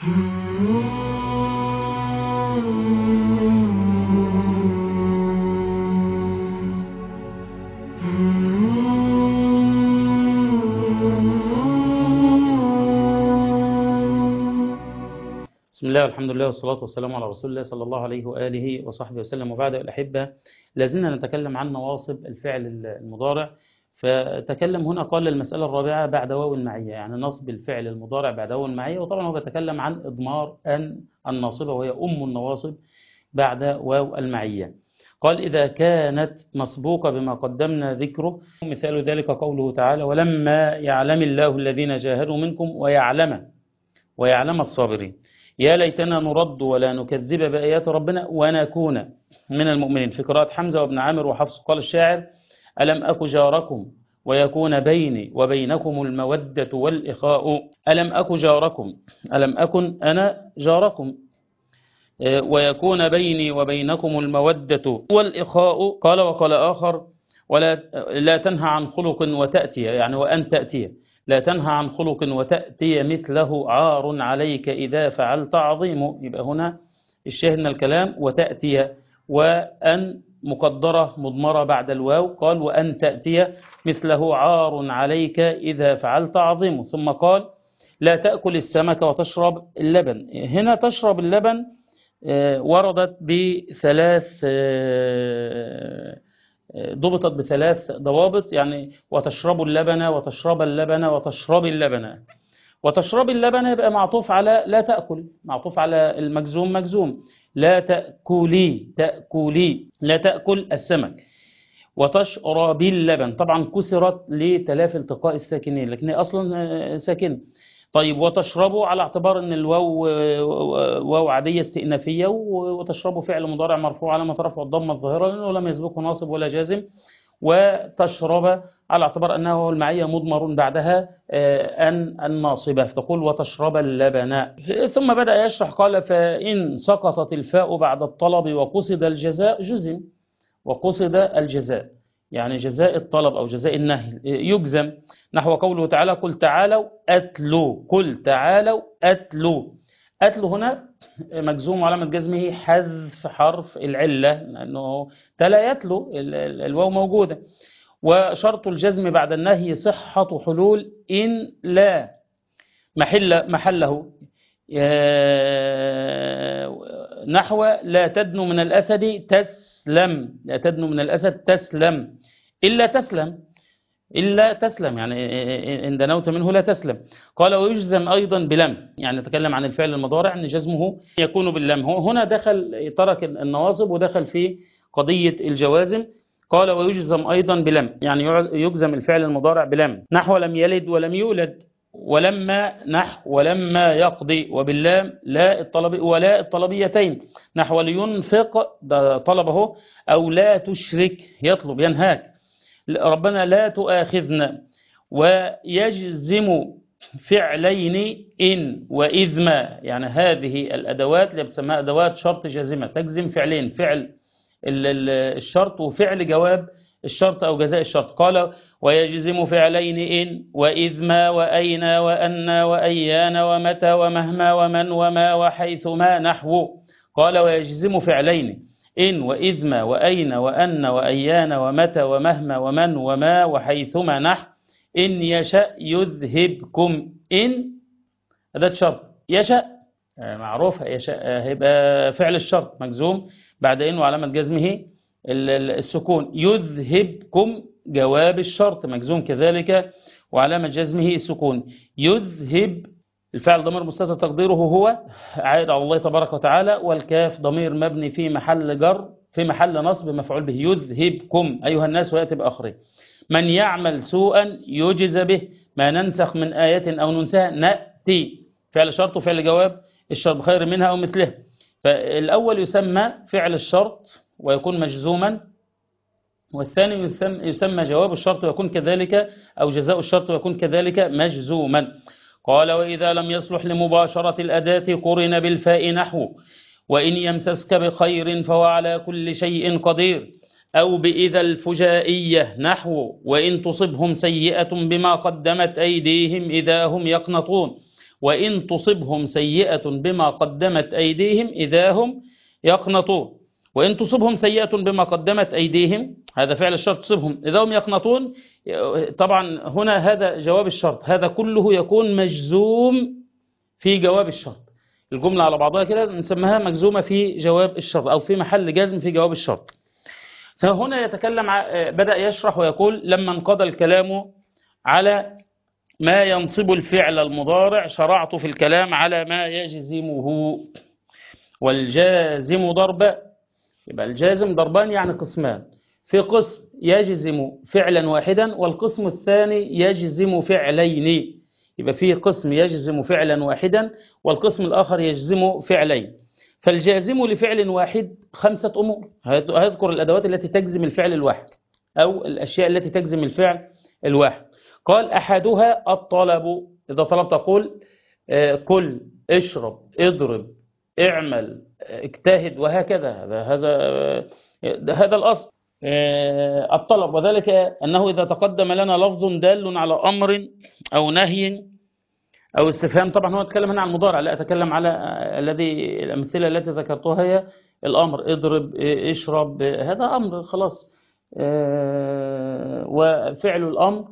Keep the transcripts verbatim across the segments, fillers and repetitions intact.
بسم الله والحمد لله والصلاة والسلام على رسول الله صلى الله عليه وآله وصحبه وسلم. وبعد الأحبة، لازلنا نتكلم عن نواصب الفعل المضارع. فتكلم هنا قال المسألة الرابعة بعد واو المعية، يعني نصب الفعل المضارع بعد واو المعية. وطبعا هو بيتكلم عن إضمار أن الناصبة، وهي أم النواصب بعد واو المعية. قال إذا كانت مسبوقة بما قدمنا ذكره، مثال ذلك قوله تعالى: ولما يعلم الله الذين جاهدوا منكم ويعلم ويعلم الصابرين. يا ليتنا نرد ولا نكذب بآيات ربنا ونكون من المؤمنين. في قراءة حمزة وابن عامر وحفص. قال الشاعر: ألم أك جاركم ويكون بيني وبينكم المودة والإخاء. ألم أك جاركم، ألم أكن أنا جاركم، ويكون بيني وبينكم المودة والإخاء. قال وقال آخر: ولا لا تنهى عن خلق وتأتي، يعني وأن تأتي، لا تنهى عن خلق وتأتي مثله عار عليك إذا فعلت عظيم. يبقى هنا الشاهد من الكلام وتأتي، وأن مقدرة مضمرة بعد الواو. قال وأن تأتي مثله عار عليك إذا فعلت عظيم. ثم قال: لا تأكل السمك وتشرب اللبن. هنا تشرب اللبن وردت بثلاث ضبطت بثلاث ضوابط، يعني وتشرب اللبن وتشرب اللبن وتشرب اللبن. وتشرب اللبن يبقى معطوف على لا تأكل، معطوف على المجزوم مجزوم. لا تأكلي، تأكلي، لا تأكل السمك. وتشرب اللبن طبعا كسرت لتلافي التقاء الساكنين، لكن هي أصلا ساكنة. طيب وتشربوا على اعتبار ان الواو واو عاديه استئنافيه، وتشربوا فعل مضارع مرفوع علامه رفعه الضمه الظاهره لانه لم يسبقه ناصب ولا جازم. وتشرب على اعتبار انه المعيه مضمر بعدها ان الناصبه، فتقول وتشرب اللبن. ثم بدا يشرح قال: فان سقطت الفاء بعد الطلب وقصد الجزاء جزم. وقصد الجزاء يعني جزاء الطلب أو جزاء النهي يجزم، نحو قوله تعالى: قل تعالوا أتلوا، قل تعالوا أتلوا. أتلوا هنا مجزوم علامة جزمه حذف حرف العلة، لأنه تلا يتلو، الواو موجودة. وشرط الجزم بعد النهي صحة حلول إن لا محل محله، نحو لا تدنو من الأسد تسلم، لا تدنو من الأسد تسلم، إلا تسلم، إلا تسلم، يعني إن دنوت منه لا تسلم. قال ويجزم أيضا بلم، يعني نتكلم عن الفعل المضارع أن جزمه يكون باللم. هنا دخل ترك النواصب ودخل في قضية الجوازم. قال ويجزم أيضا بلم، يعني يجزم الفعل المضارع بلم، نحو لم يلد ولم يولد. ولما نحو ولما يقضي. وباللام لا الطلب ولا الطلبيتين، نحو لينفق ده طلبه، أو لا تشرك يطلب ينهاك، ربنا لا تؤاخذنا. ويجزم فعلين إن وإذ ما، يعني هذه الأدوات اللي بتسمى أدوات شرط جازمة تجزم فعلين، فعل الشرط وفعل جواب الشرط أو جزاء الشرط. قال ويجزم فعلين إن وإذ ما وأين وأن وأيان ومتى ومهما ومن وما وحيثما، نحو. قال ويجزم فعلين إن وإذ ما وأين وأن وأيان ومتى ومهما ومن وما وحيثما، نحو إن يشأ يذهبكم. إن هذا شرط، يشأ معروفة، يشأ هيبقى فعل الشرط مجزوم بعد إن وعلامة جزمه السكون. يذهبكم جواب الشرط مجزوم كذلك وعلامة جزمه السكون. يذهب الفعل ضمير مستتر تقديره هو عائد على الله تبارك وتعالى، والكاف ضمير مبني في محل جر في محل نصب مفعول به. يذهبكم أيها الناس ويأتي بآخره. من يعمل سوءا يجز به، ما ننسخ من آية أو ننسها نأتي، فعل شرط وفعل جواب الشرط خير منها أو مثله. فالأول يسمى فعل الشرط ويكون مجزوما، والثاني يسمى جواب الشرط ويكون كذلك، أو جزاء الشرط ويكون كذلك مجزوما. قال وإذا لم يصلح لمباشرة الأداة قرن بالفاء، نحو وإن يمسسك بخير فهو على كل شيء قدير، أو بإذا الفجائية، نحو وإن تصبهم سيئة بما قدمت أيديهم إذا هم يقنطون. وإن تصبهم سيئة بما قدمت أيديهم إذا هم يقنطون. وإن تصبهم سيئة بما قدمت أيديهم، هذا فعل الشرط، تصبهم إذا هم يقنطون. طبعا هنا هذا جواب الشرط، هذا كله يكون مجزوم في جواب الشرط. الجملة على بعضها كده نسميها مجزومة في جواب الشرط، أو في محل جزم في جواب الشرط. فهنا يتكلم، بدأ يشرح ويقول: لما انقضى الكلام على ما ينصب الفعل المضارع شرعت في الكلام على ما يجزمه. والجازم ضربان، يبقى الجازم ضربان يعني قسمان، في قسم يجزم فعلا واحدا والقسم الثاني يجزم فعلين. يبقى في قسم يجزم فعلا واحدا والقسم الآخر يجزم فعلين. فالجازم لفعل واحد خمسة أمور، هيذكر الأدوات التي تجزم الفعل الواحد أو الأشياء التي تجزم الفعل الواحد. قال: أحدها الطلب، إذا طلب تقول كل، اشرب، اضرب، اعمل، اجتهد، وهكذا. هذا هذا هذا الأصل الطلب. وذلك أنه إذا تقدم لنا لفظ دال على أمر أو نهي أو استفهام، طبعا هو يتكلم هنا عن المضارع، لا أتكلم على الذي الأمثلة التي ذكرتها هي الأمر، اضرب، اشرب، هذا أمر خلاص. وفعل الأمر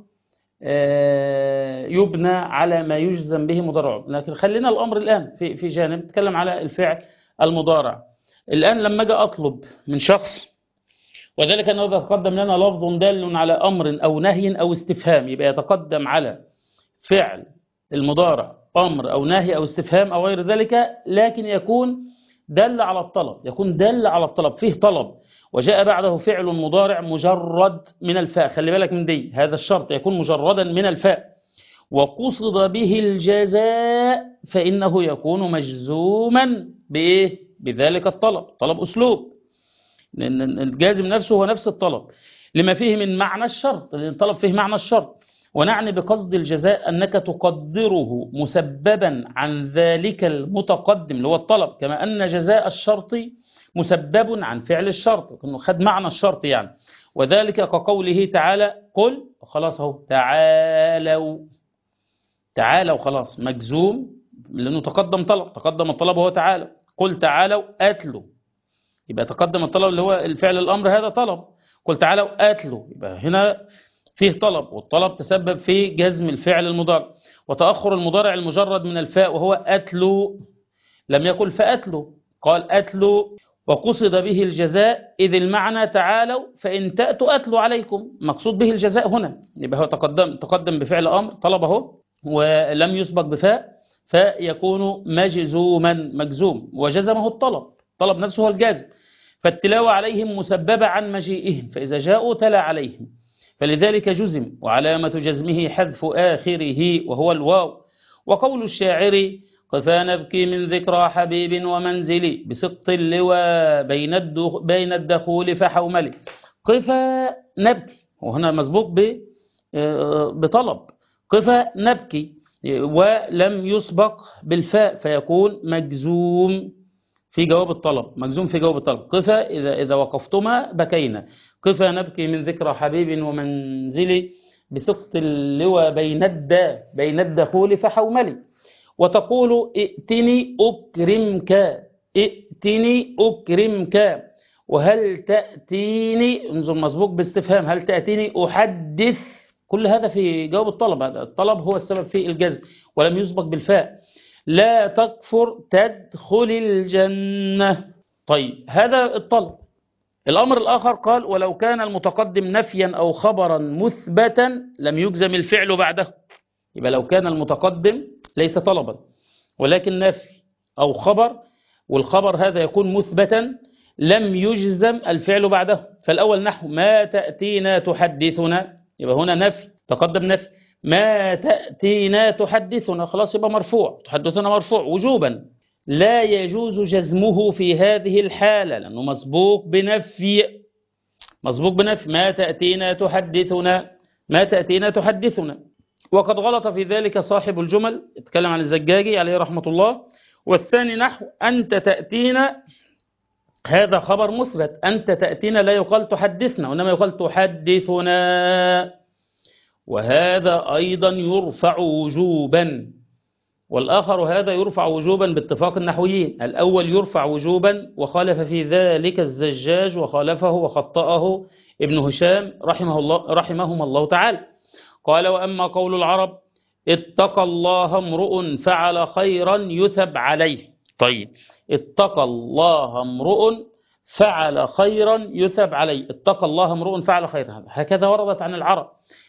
يبنى على ما يجزم به مضارعه. لكن خلينا الأمر الآن في في جانب، نتكلم على الفعل المضارع. الآن لما أجي أطلب من شخص، وذلك أنه إذا تقدم لنا لفظ دال على أمر أو نهي أو استفهام، يبقى يتقدم على فعل المضارع أمر أو نهي أو استفهام أو غير ذلك، لكن يكون دل على الطلب، يكون دل على الطلب، فيه طلب، وجاء بعده فعل مضارع مجرد من الفاء. خلي بالك من دي، هذا الشرط يكون مجردا من الفاء، وقصد به الجزاء، فإنه يكون مجزوما بإيه؟ بذلك الطلب. طلب أسلوب، لأن الجازم نفسه هو نفس الطلب لما فيه من معنى الشرط، لأن الطلب فيه معنى الشرط. ونعني بقصد الجزاء أنك تقدره مسببا عن ذلك المتقدم اللي هو الطلب، كما أن جزاء الشرط مسبب عن فعل الشرط، انه خد معنى الشرط يعني. وذلك كقوله تعالى: قل، خلاص اهو، تعالوا، تعالوا خلاص مجزوم لانه تقدم طلب، تقدم الطلب هو تعالى. قل تعالوا اتلوا، يبقى تقدم الطلب اللي هو الفعل الامر، هذا طلب. قل تعالوا اتلوا، يبقى هنا فيه طلب، والطلب تسبب في جزم الفعل المضارع. وتأخر المضارع المجرد من الفاء وهو اتلوا، لم يقل فاتلوا، قال اتلوا، وقصد به الجزاء إذ المعنى تعالوا فإن تأتوا أتلوا عليكم، مقصود به الجزاء هنا. يبقى هو تقدم تقدم بفعل أمر طلبه ولم يسبق بفاء، فيكون مجزوما، مجزوم، وجزمه الطلب، طلب نفسه هو الجازم. فالتلاوة عليهم مسببة عن مجيئهم، فإذا جاءوا تلا عليهم، فلذلك جزم. وعلامة جزمه حذف آخره وهو الواو. وقول الشاعر: قفا نبكي من ذكرى حبيب ومنزلي بسقط اللواء بين بين الدخول فحوملي. قفا نبكي، وهنا مسبوق بطلب، قفا نبكي، ولم يسبق بالفاء، فيكون مجزوم في جواب الطلب، مجزوم في جواب الطلب. قفا إذا إذا وقفتما بكينا. قفا نبكي من ذكرى حبيب ومنزلي بسقط اللواء بين الد بين الدخول فحوملي. وتقول: ائتني أكرمك، ائتني أكرمك. وهل تأتيني، انظر مسبوق باستفهام، هل تأتيني أحدث، كل هذا في جواب الطلب، هذا الطلب هو السبب في الجزم ولم يسبق بالفاء. لا تكفر تدخل الجنة. طيب هذا الطلب. الأمر الآخر قال: ولو كان المتقدم نفيا أو خبرا مثبتا لم يجزم الفعل بعده. يبقى لو كان المتقدم ليس طلبا ولكن نفي أو خبر، والخبر هذا يكون مثبتا، لم يجزم الفعل بعده. فالأول نحو: ما تأتينا تحدثنا، يبقى هنا نفي، تقدم نفي، ما تأتينا تحدثنا، خلاص يبقى مرفوع، تحدثنا مرفوع وجوبا. لا يجوز جزمه في هذه الحالة لأنه مسبوق بنفي، مسبوق بنفي، ما تأتينا تحدثنا، ما تأتينا تحدثنا. وقد غلط في ذلك صاحب الجمل، اتكلم عن الزجاجي عليه رحمة الله. والثاني نحو: أنت تأتينا، هذا خبر مثبت، أنت تأتينا لا يقال تحدثنا وإنما يقال تحدثنا، وهذا أيضا يرفع وجوبا. والآخر هذا يرفع وجوبا باتفاق النحويين. الأول يرفع وجوبا وخالف في ذلك الزجاج وخالفه وخطأه ابن هشام رحمه الله رحمهم الله تعالى. قال: وأما قول العرب اتقى الله امرؤ فعل خيرا يثب عليه. طيب، اتقى الله امرؤ فعل خيرا يثب عليه. اتقى الله امرؤ فعل خيرا، هكذا وردت عن العرب.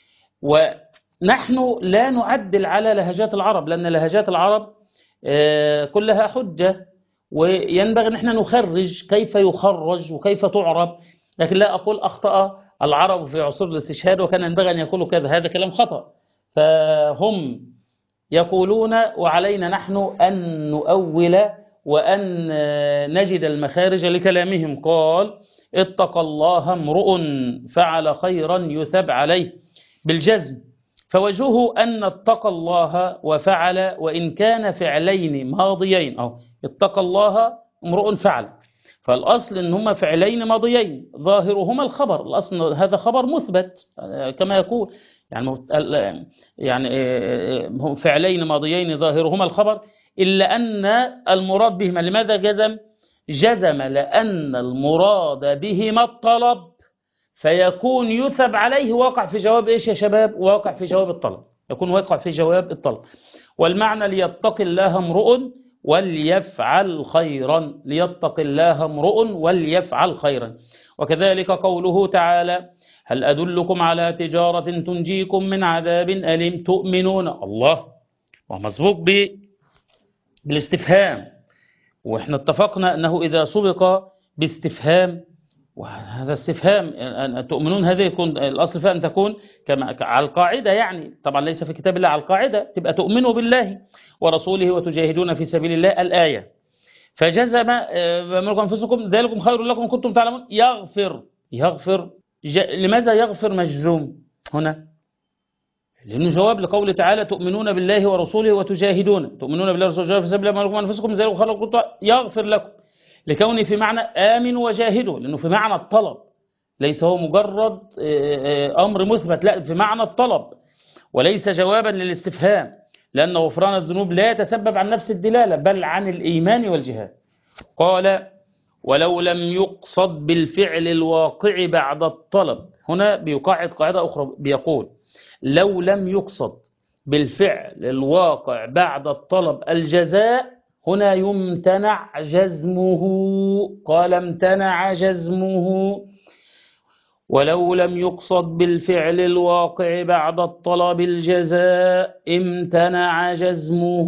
ونحن لا نعدل على لهجات العرب، لأن لهجات العرب كلها حجة، وينبغي ان احنا نخرج كيف يخرج وكيف تعرب. لكن لا أقول أخطأ العرب في عصور الاستشهاد وكان ينبغي أن يقولوا كذا، هذا كلام خطأ. فهم يقولون وعلينا نحن أن نؤول وأن نجد المخارج لكلامهم. قال: اتقى الله امرؤ فعل خيرا يثب عليه بالجزم، فوجهه أن اتقى الله وفعل وإن كان فعلين ماضيين. أو اتقى الله امرؤ فعل، فالأصل أن هما فعلين ماضيين ظاهرهما الخبر، الأصل هذا خبر مثبت كما يقول، يعني يعني هم فعلين ماضيين ظاهرهما الخبر، إلا أن المراد بهما لماذا جزم؟ جزم لأن المراد بهما الطلب، فيكون يثب عليه واقع في جواب إيش يا شباب؟ واقع في جواب الطلب، يكون واقع في جواب الطلب. والمعنى ليتقي الله امرؤ وليفعل خيرا، ليتقي الله امرؤ وليفعل خيرا. وكذلك قوله تعالى: هل أدلكم على تجارة تنجيكم من عذاب أليم تؤمنون. الله، ومسبوق بالاستفهام، وإحنا اتفقنا أنه إذا سبق باستفهام، وهذا استفهام أن تؤمنون هذه يكون الأصل فيها أن تكون كما على القاعدة، يعني طبعا ليس في كتاب الله، على القاعدة تبقى تؤمنوا بالله ورسوله وتجاهدون في سبيل الله الآية. فجزم بأمركم أنفسكم ذلكم خير لكم كنتم تعلمون. يغفر، يغفر لماذا يغفر مجزوم هنا؟ لأنه جواب لقول تعالى: تؤمنون بالله ورسوله وتجاهدون، تؤمنون بالله ورسوله في سبيل الله أمركم أنفسكم ذلكم خير لكم يغفر لكم، لكونه في معنى آمنوا وجاهدوا، لأنه في معنى الطلب، ليس هو مجرد أمر مثبت، لا، في معنى الطلب وليس جوابا للاستفهام، لأن غفران الذنوب لا يتسبب عن نفس الدلالة بل عن الإيمان والجهاد. قال: ولو لم يقصد بالفعل الواقع بعد الطلب. هنا بيقاعد قاعدة أخرى، بيقول: لو لم يقصد بالفعل الواقع بعد الطلب الجزاء، هنا يمتنع جزمه. قال: امتنع جزمه. ولو لم يقصد بالفعل الواقع بعد الطلب الجزاء امتنع جزمه،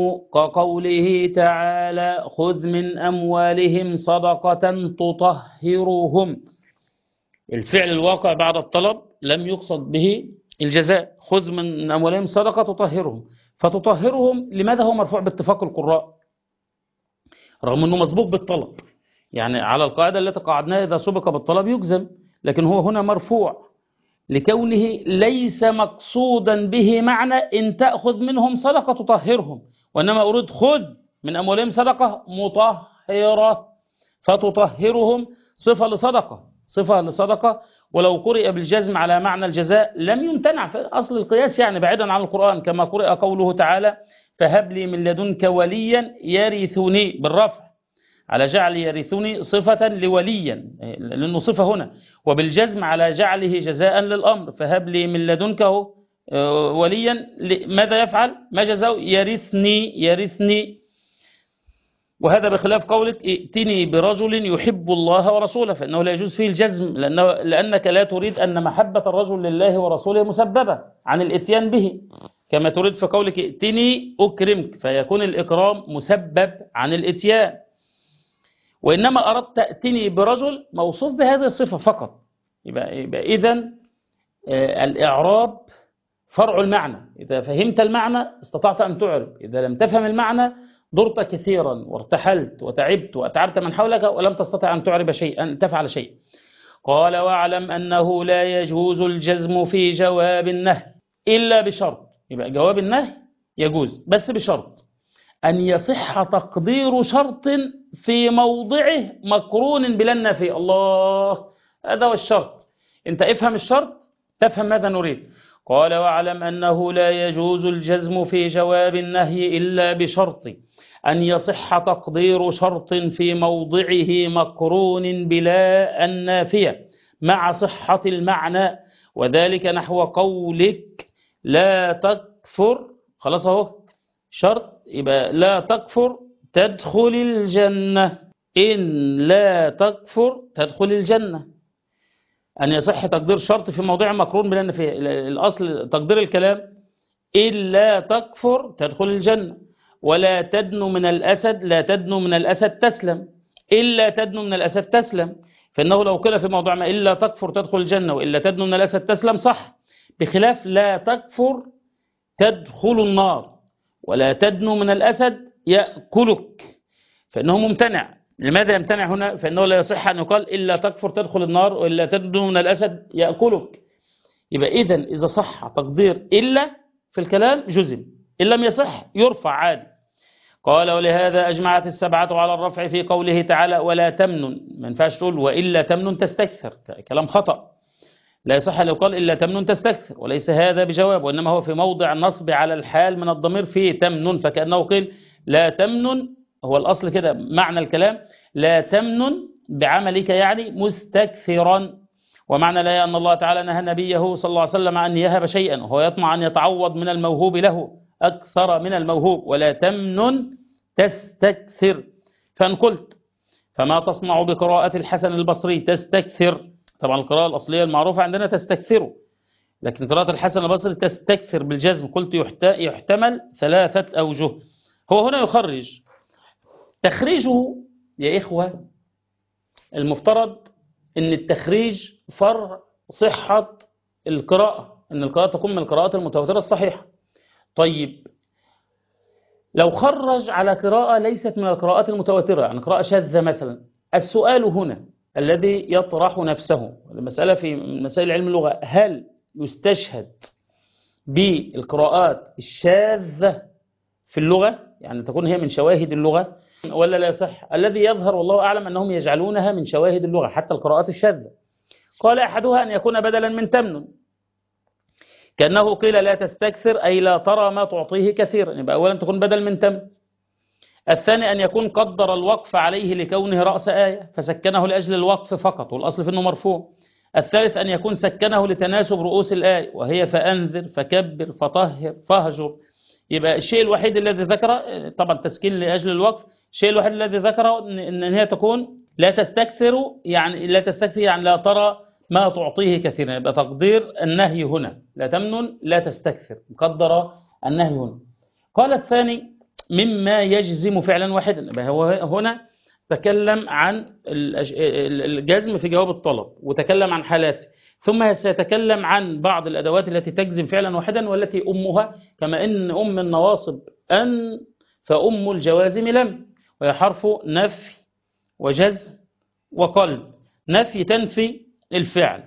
كقوله تعالى: خذ من أموالهم صدقة تطهرهم. الفعل الواقع بعد الطلب لم يقصد به الجزاء، خذ من أموالهم صدقة تطهرهم. فتطهرهم لماذا هو مرفوع باتفاق القراء رغم أنه مسبوق بالطلب؟ يعني على القاعدة التي قاعدناها إذا سبق بالطلب يجزم، لكن هو هنا مرفوع لكونه ليس مقصودا به معنى إن تأخذ منهم صدقة تطهرهم، وإنما أريد خذ من أموالهم صدقة مطهرة، فتطهرهم صفة لصدقة، صفة لصدقة. ولو قرئ بالجزم على معنى الجزاء لم يمتنع في أصل القياس، يعني بعيدا عن القرآن، كما قرئ قوله تعالى: فهب لي من لدنك وليا يرثني، بالرفع على جعل يرثني صفة لوليا لأنه صفة هنا، وبالجزم على جعله جزاء للأمر. فهب لي من لدنك وليا، ماذا يفعل؟ ما جزاء؟ يرثني، يرثني. وهذا بخلاف قولك ائتني برجل يحب الله ورسوله، فإنه لا يجوز فيه الجزم، لأنه لأنك لا تريد أن محبة الرجل لله ورسوله مسببة عن الاتيان به، كما تريد في قولك ائتني أكرمك، فيكون الإكرام مسبب عن الاتيان. وإنما أردت تأتني برجل موصوف بهذه الصفة فقط. يبقى, يبقى إذن الإعراب فرع المعنى، إذا فهمت المعنى استطعت أن تعرب، إذا لم تفهم المعنى ضرت كثيرا وارتحلت وتعبت وأتعبت من حولك ولم تستطع أن تعرب شيئا، أن تفعل شيء. قال: واعلم أنه لا يجوز الجزم في جواب النهي إلا بشرط. يبقى جواب النهي يجوز بس بشرط أن يصح تقدير شرط في موضعه مقرون بلا النفي. الله، هذا هو الشرط. أنت افهم الشرط تفهم ماذا نريد. قال واعلم أنه لا يجوز الجزم في جواب النهي إلا بشرط أن يصح تقدير شرط في موضعه مقرون بلا النافية مع صحة المعنى، وذلك نحو قولك لا تكفر. خلاص اهو شرط، يبقى لا تكفر تدخل الجنة، إن لا تكفر تدخل الجنة. أن يصح تقدير شرط في موضع مقرون بلا النافية. الأصل تقدير الكلام إن لا تكفر تدخل الجنة، ولا تدنو من الأسد لا تدنو من الأسد تسلم، إلا تدنو من الأسد تسلم. فإنه لو قيل في موضوع ما إلا تكفر تدخل الجنة وإلا تدنو من الأسد تسلم صح، بخلاف لا تكفر تدخل النار ولا تدنو من الأسد يأكلك، فإنه ممتنع. لماذا يمتنع هنا؟ فإنه لا يصح أن يقال إلا تكفر تدخل النار وإلا تدنو من الأسد يأكلك. يبقى إذن إذا صح تقدير إلا في الكلام جزم، إن لم يصح يرفع عادي. قال ولهذا أجمعت السبعة على الرفع في قوله تعالى ولا تمنن. ما ينفعش تقول وإلا تمنن تستكثر، كلام خطأ. لا يصح لو قال إلا تمنن تستكثر، وليس هذا بجواب، وإنما هو في موضع نصب على الحال من الضمير في تمنن، فكأنه قيل لا تمنن. هو الأصل كده معنى الكلام لا تمنن بعملك يعني مستكثرا، ومعنى لا أن الله تعالى نهى نبيه صلى الله عليه وسلم أن يهب شيئا وهو يطمع أن يتعوض من الموهوب له أكثر من الموهوب، ولا تمنن تستكثر. فإن قلت فما تصنع بقراءة الحسن البصري تستكثر، طبعا القراءة الأصلية المعروفة عندنا تستكثر، لكن قراءة الحسن البصري تستكثر بالجزم. قلت يحتمل ثلاثة أوجه. هو هنا يخرج تخريجه يا إخوة، المفترض أن التخريج فرع صحة القراءة، أن القراءة تكون من القراءات المتواترة الصحيحة. طيب لو خرج على قراءة ليست من القراءات المتواترة، يعني قراءة شاذة مثلا، السؤال هنا الذي يطرح نفسه المسألة في مسائل علم اللغة، هل يستشهد بالقراءات الشاذة في اللغة، يعني تكون هي من شواهد اللغة، ولا لا يصح؟ الذي يظهر والله أعلم أنهم يجعلونها من شواهد اللغة حتى القراءات الشاذة. قال أحدها أن يكون بدلا من تمنن، كأنه قيل لا تستكثر أي لا ترى ما تعطيه كثيرا، يبقى أولا تكون بدل من تم. الثاني أن يكون قدر الوقف عليه لكونه رأس آية فسكنه لأجل الوقف فقط، والأصل في أنه مرفوع. الثالث أن يكون سكنه لتناسب رؤوس الآية، وهي فأنذر فكبر فطهر فهجر. يبقى الشيء الوحيد الذي ذكره طبعا تسكين لأجل الوقف، الشيء الوحيد الذي ذكره أن هي تكون لا تستكثر، يعني لا تستكثر يعني لا ترى ما تعطيه كثيرا، يبقى تقدير النهي هنا لا تمنن لا تستكثر، مقدر النهي هنا. قال الثاني مما يجزم فعلا واحدا، يبقى هو هنا تكلم عن الجزم في جواب الطلب وتكلم عن حالاته، ثم سيتكلم عن بعض الأدوات التي تجزم فعلا واحدا والتي أمها، كما إن أم النواصب أن فأم الجوازم لم، وهي حرف نفي وجزم وقلب. نفي تنفي الفعل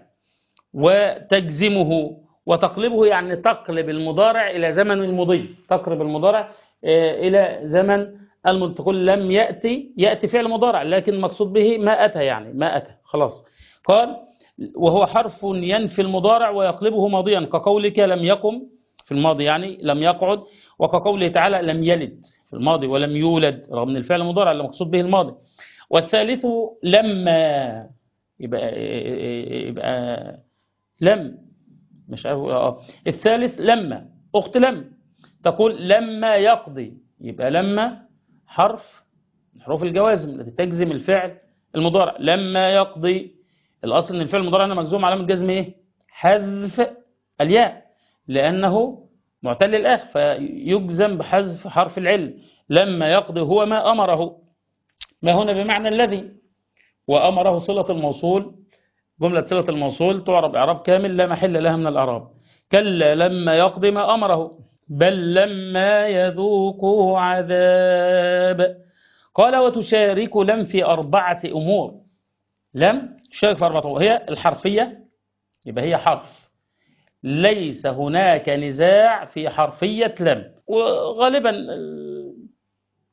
وتجزمه، وتقلبه يعني تقلب المضارع إلى زمن المضي، تقلب المضارع إلى زمن المضي، تقول لم يأتي، يأتي فعل مضارع لكن مقصود به ما أتى، يعني ما أتى خلاص. قال وهو حرف ينفي المضارع ويقلبه ماضيا، كقولك لم يقم في الماضي يعني لم يقعد، وكقوله تعالى لم يلد في الماضي ولم يولد رغم من الفعل المضارع اللي مقصود به الماضي. والثالث لما، يبقى يبقى لم مش اه الثالث لما أخت لم، تقول لما يقضي، يبقى لما حرف حروف الجوازم التي تجزم الفعل المضارع. لما يقضي الأصل أن الفعل المضارع مجزوم علامة جزم إيه؟ حذف الياء لأنه معتل الآخر، فيجزم بحذف حرف العلم. لما يقضي هو ما أمره، ما هنا بمعنى الذي، وأمره صلة الموصول، جملة صلة الموصول تعرب إعراب كامل لا محل لها من الأعراب. كلا لما يقضي ما أمره، بل لما يذوقوا عذاب. قال وتشارك لم في أربعة أمور. لم تشارك في أربعة أمور، هي الحرفية، يبقى هي حرف، ليس هناك نزاع في حرفية لم، وغالبا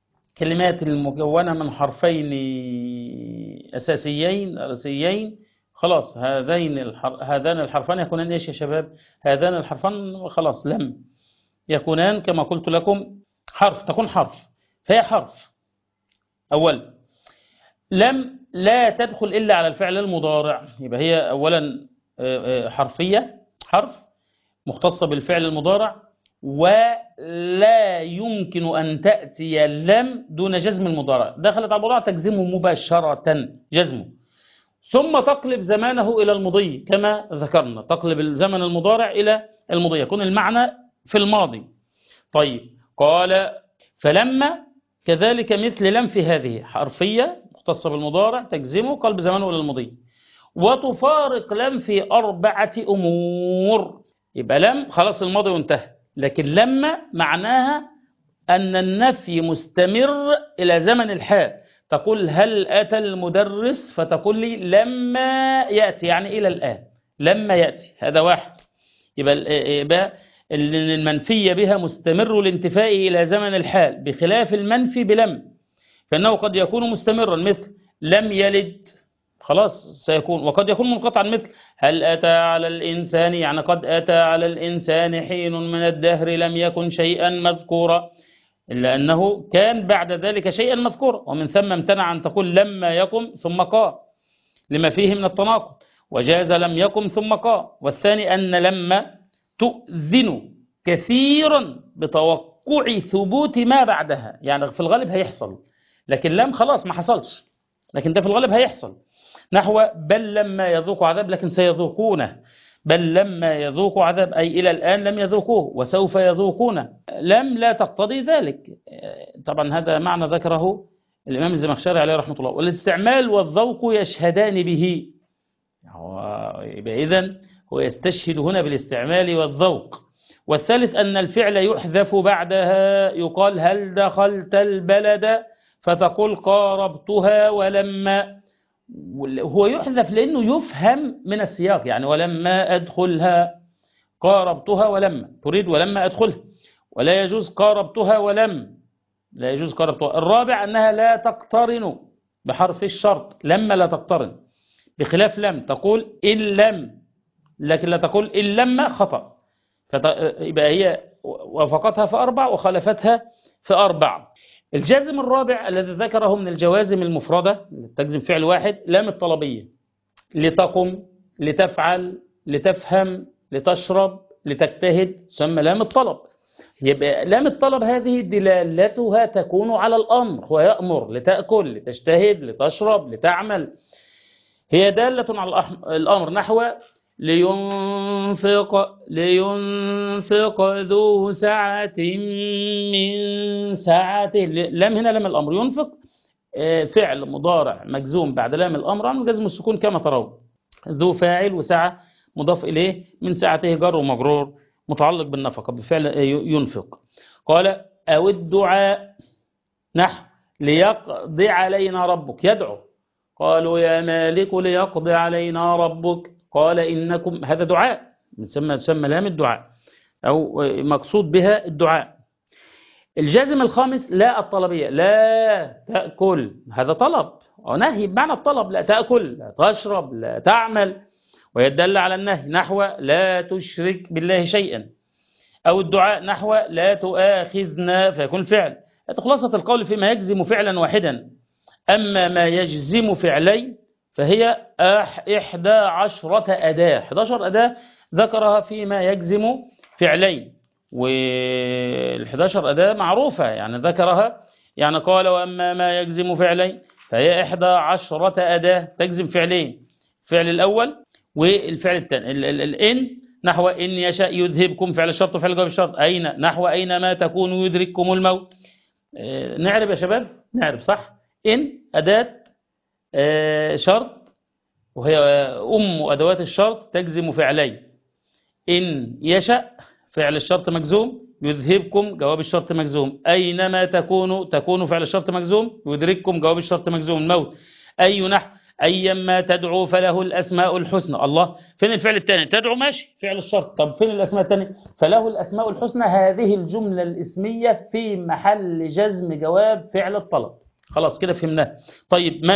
الكلمات المكونة من حرفين أساسيين رئيسيين خلاص هذين الحر... هذان الحرفان يكونان إيش يا شباب؟ هذان الحرفان خلاص لم يكونان كما قلت لكم حرف، تكون حرف، فهي حرف. أولا لم لا تدخل إلا على الفعل المضارع، يبقى هي أولا حرفية، حرف مختصة بالفعل المضارع، ولا يمكن أن تأتي لم دون جزم المضارع، دخلت على المضارع تجزمه مباشرة جزمه، ثم تقلب زمانه إلى المضي كما ذكرنا، تقلب الزمن المضارع إلى المضي، يكون المعنى في الماضي. طيب قال فلما كذلك مثل لم في هذه حرفية مختصة بالمضارع تجزمه قلب زمانه إلى المضي، وتفارق لم في أربعة أمور. يبقى لم خلاص الماضي وانتهى، لكن لما معناها أن النفي مستمر إلى زمن الحال. تقول هل أتى المدرس، فتقول لي لما يأتي، يعني إلى الآن لما يأتي، هذا واحد. يبقى, يبقى المنفية بها مستمر الانتفاء إلى زمن الحال، بخلاف المنفي بلم فإنه قد يكون مستمرا، مثل لم يلد خلاص سيكون، وقد يكون منقطعا، مثل هل أتى على الإنسان، يعني قد أتى على الإنسان حين من الدهر لم يكن شيئا مذكورا، إلا أنه كان بعد ذلك شيئا مذكورا، ومن ثم امتنع أن تقول لما يقم ثم قام لما فيه من التناقض، وجاز لم يقم ثم قام. والثاني أن لما تؤذن كثيرا بتوقع ثبوت ما بعدها، يعني في الغالب هيحصل، لكن لم خلاص ما حصلش، لكن ده في الغالب هيحصل، نحو بل لما يذوقوا عذاب لكن سيذوقونه، بل لما يذوقوا عذاب أي إلى الآن لم يذوقوه وسوف يذوقونه. لم لا تقتضي ذلك، طبعا هذا معنى ذكره الإمام الزمخشري عليه رحمة الله. والاستعمال والذوق يشهدان به، يبقى إذن هو يستشهد هنا بالاستعمال والذوق. والثالث أن الفعل يحذف بعدها، يقال هل دخلت البلد فتقول قاربتها ولما، هو يحذف لأنه يفهم من السياق، يعني ولما أدخلها قاربتها ولما، تريد ولما أدخلها، ولا يجوز قاربتها ولم، لا يجوز قاربتها. الرابع أنها لا تقترن بحرف الشرط، لما لا تقترن، بخلاف لم تقول إن لم، لكن لا تقول إن لما خطأ، فيبقى هي وافقتها في أربع وخالفتها في أربع. الجازم الرابع الذي ذكره من الجوازم المفردة تجزم فعل واحد، لام الطلبية، لتقم، لتفعل، لتفهم، لتشرب، لتجتهد، تسمى لام الطلب. يبقى لام الطلب هذه دلالتها تكون على الأمر، هو يأمر لتأكل، لتجتهد، لتشرب، لتعمل، هي دالة على الأمر، نحو لينفق لينفق ذو سعة من سعته. لام هنا لام الأمر، ينفق فعل مضارع مجزوم بعد لام الأمر عن جزم السكون كما ترون، ذو فاعل وسعة مضاف إليه، من سعته جر ومجرور متعلق بالنفقة بفعل ينفق. قال أو الدعاء، نحو ليقضي علينا ربك، يدعو، قالوا يا مالك ليقضي علينا ربك، قال إنكم، هذا دعاء يسمى تسمى لام الدعاء، أو مقصود بها الدعاء. الجازم الخامس لا الطلبية، لا تأكل، هذا طلب ونهي بمعنى الطلب، لا تأكل، لا تشرب، لا تعمل، ويدل على النهي، نحو لا تشرك بالله شيئا. أو الدعاء نحو لا تؤاخذنا، فيكون فعل. خلاصة القول فيما يجزم فعلا واحدا، أما ما يجزم فعلي فهي إحدى عشرة أداة، إحدى عشرة أداة ذكرها فيما يجزم فعلي، والإحدى عشرة أداة معروفة يعني ذكرها، يعني قال وأما ما يجزم فعلي فهي إحدى عشرة أداة تجزم فعلين، الفعل الأول والفعل الثاني. الإن نحو إن يشاء يذهبكم، فعل الشرط وفعل جواب الشرط. أين نحو أينما تكونوا يدرككم الموت. نعرف يا شباب، نعرف صح. إن أداة شرط وهي أم أدوات الشرط تجزم فعلي، إن يشاء فعل الشرط مجزوم، يذهبكم جواب الشرط مجزوم، أينما تكونوا تكونوا فعل الشرط مجزوم، يدرككم جواب الشرط مجزوم، الموت. أي نحو أيما تدعو فله الأسماء الحسنى. الله، فين الفعل الثاني؟ تدعو ماشي فعل الشرط، طب فين الأسماء الثانية؟ فله الأسماء الحسنى، هذه الجملة الاسمية في محل جزم جواب فعل الطلب. خلاص كده فهمناه. طيب من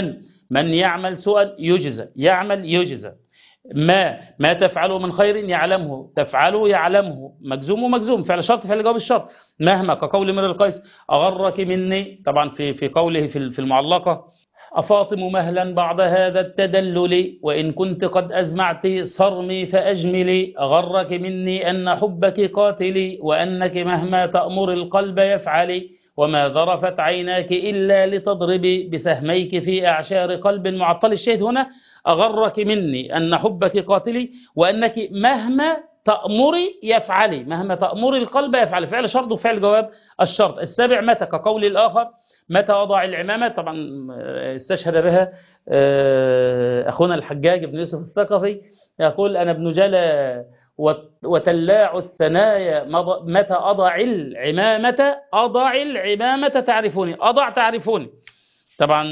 من يعمل سوءا يجزى، يعمل يجزى. ما ما تفعله من خير يعلمه، تفعله يعلمه، مجزوم ومجزوم، فعل شرط فعل جواب الشرط. مهما، كقول امرئ القيس أغرك مني، طبعا في في قوله في المعلقة أفاطم مهلا بعد هذا التدلل وإن كنت قد أزمعت صرمي فأجملي، أغرك مني أن حبك قاتلي وأنك مهما تأمر القلب يفعلي، وما ذرفت عيناك إلا لتضربي بسهميك في أعشار قلب معطل. الشاهد هنا أغرك مني أن حبك قاتلي وأنك مهما تأمري يفعلي، مهما تأمري القلب يفعلي، فعل شرط وفعل جواب الشرط. السابع متى، كقول الآخر متى أضع العمامة، طبعا استشهد بها أخونا الحجاج بن يوسف الثقفي، يقول أنا ابن جلا وتلاع الثنايا متى أضع العمامة، أضع العمامة تعرفوني، أضع تعرفوني. طبعا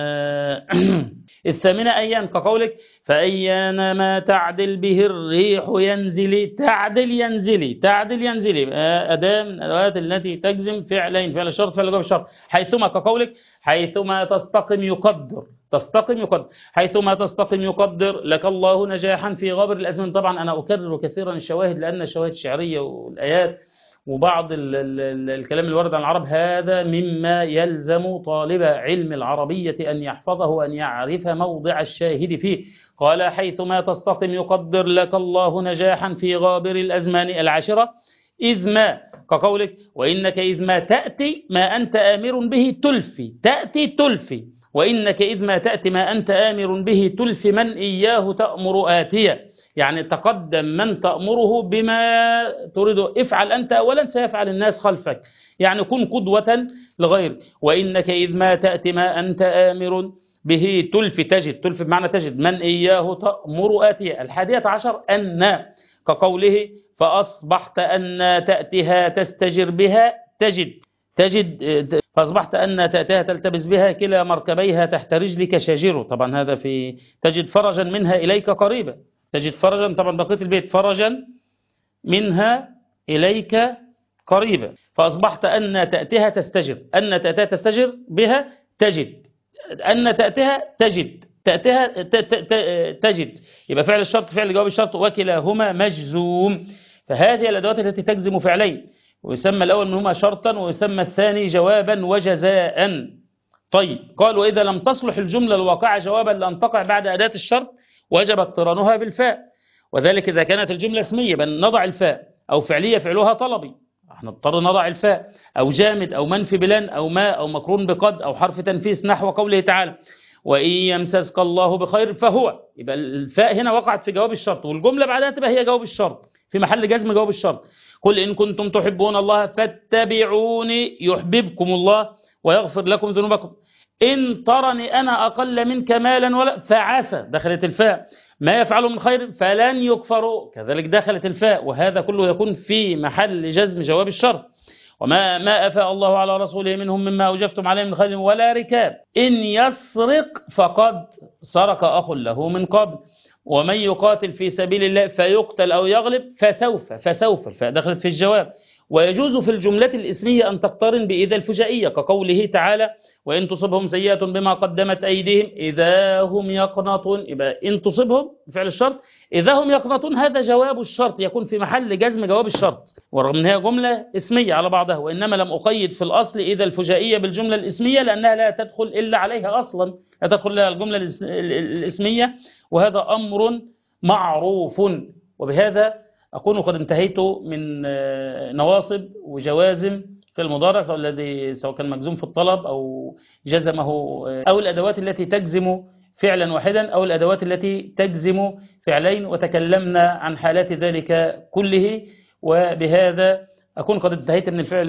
الثامنة أيان، كقولك فأيان ما تعدل به الريح ينزلي، تعدل ينزلي، تعدل ينزلي، أداة من الأدوات التي تجزم فعلين، فعل الشرط فعل جواب الشرط. حيثما، كقولك حيثما تستقم يقدر، تستقم يقدر، حيثما تستقم يقدر لك الله نجاحا في غابر الأزمن. طبعا أنا أكرر كثيرا الشواهد لأن الشواهد الشعرية والآيات وبعض ال ال ال الكلام الوارد عن العرب هذا مما يلزم طالب علم العربية أن يحفظه وأن يعرف موضع الشاهد فيه. قال حيثما تستقم يقدر لك الله نجاحا في غابر الأزمان. العاشرة إذ ما، كقولك وإنك إذ ما تأتي ما أنت آمر به تلفي، تأتي تلفي، وإنك إذ ما تأتي ما أنت آمر به تلفي من إياه تأمر آتيا، يعني تقدم من تأمره بما تريد، افعل أنت أولا سيفعل الناس خلفك، يعني كن قدوة لغير. وإنك إذ ما تأتي ما أنت آمر به تلفي، تجد، تلفي بمعنى تجد، من إياه تأمر آتيا. الحادية عشر أن، كقوله فأصبحت أن تأتيها تستجر بها تجد، تجد فأصبحت أن تأتيها تلتبس بها كلا مركبيها تحت رجلك شاجر. طبعا هذا في تجد فرجا منها إليك قريبا، تجد فرجا، طبعا بقية البيت فرجا منها إليك قريبا. فأصبحت أن تأتيها تستجر، أن تأتيها تستجر بها تجد، أن تأتيها تجد، تأتيها تجد، يبقى فعل الشرط فعل جواب الشرط وكلاهما مجزوم. فهذه الأدوات التي تجزم فعلين، ويسمى الأول منهما شرطا ويسمى الثاني جوابا وجزاء. طيب قال وإذا لم تصلح الجملة الواقعة جوابا لأن تقع بعد أداة الشرط وجب اقترانها بالفاء، وذلك إذا كانت الجملة اسمية بل نضع الفاء، أو فعلية فعلها طلبي نضطر نضع الفاء، أو جامد أو منفي بلن أو ما أو مقرون بقد أو حرف تنفيس نحو قوله تعالى وإن يمسسك الله بخير فهو، يبقى الفاء هنا وقعت في جواب الشرط والجملة بعدها تبقى هي جواب الشرط في محل جزم جواب الشرط. قل إن كنتم تحبون الله فاتبعوني يحببكم الله ويغفر لكم ذنوبكم إن ترني أنا أقل منك مالا ولا، فعسى دخلت الفاء، ما يفعلوا من خير فلن يكفروا كذلك دخلت الفاء، وهذا كله يكون في محل جزم جواب الشرط. وما ما أفاء الله على رسوله منهم مما أوجفتم عليه من خير ولا ركاب إن يسرق فقد سرق أخ له من قبل ومن يقاتل في سبيل الله فيقتل أو يغلب فسوف، فسوف الفاء دخلت في الجواب. ويجوز في الجملة الإسمية أن تقترن بإذا الفجائية كقوله تعالى وإن تصبهم سيئة بما قدمت أيديهم إذا هم يقنطون، يبقى إن تصبهم فعل الشرط إذا هم يقنطون هذا جواب الشرط يكون في محل جزم جواب الشرط، ورغم أنها جملة اسمية على بعضها، وإنما لم أقيد في الأصل إذا الفجائية بالجملة الاسمية لأنها لا تدخل إلا عليها أصلا، لا تدخل لها الجملة الاسمية، وهذا أمر معروف. وبهذا أكون قد انتهيت من نواصب وجوازم في المضارع سواء الذي سواء كان مجزوم في الطلب أو جزمه، أو الأدوات التي تجزم فعلا واحدا أو الأدوات التي تجزم فعلين، وتكلمنا عن حالات ذلك كله. وبهذا أكون قد انتهيت من الفعل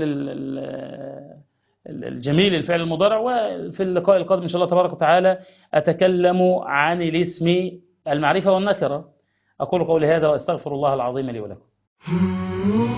الجميل الفعل المضارع، وفي اللقاء القادم إن شاء الله تبارك وتعالى أتكلم عن الاسم المعرفة والنكرة. أقول قولي هذا وأستغفر الله العظيم لي ولكم.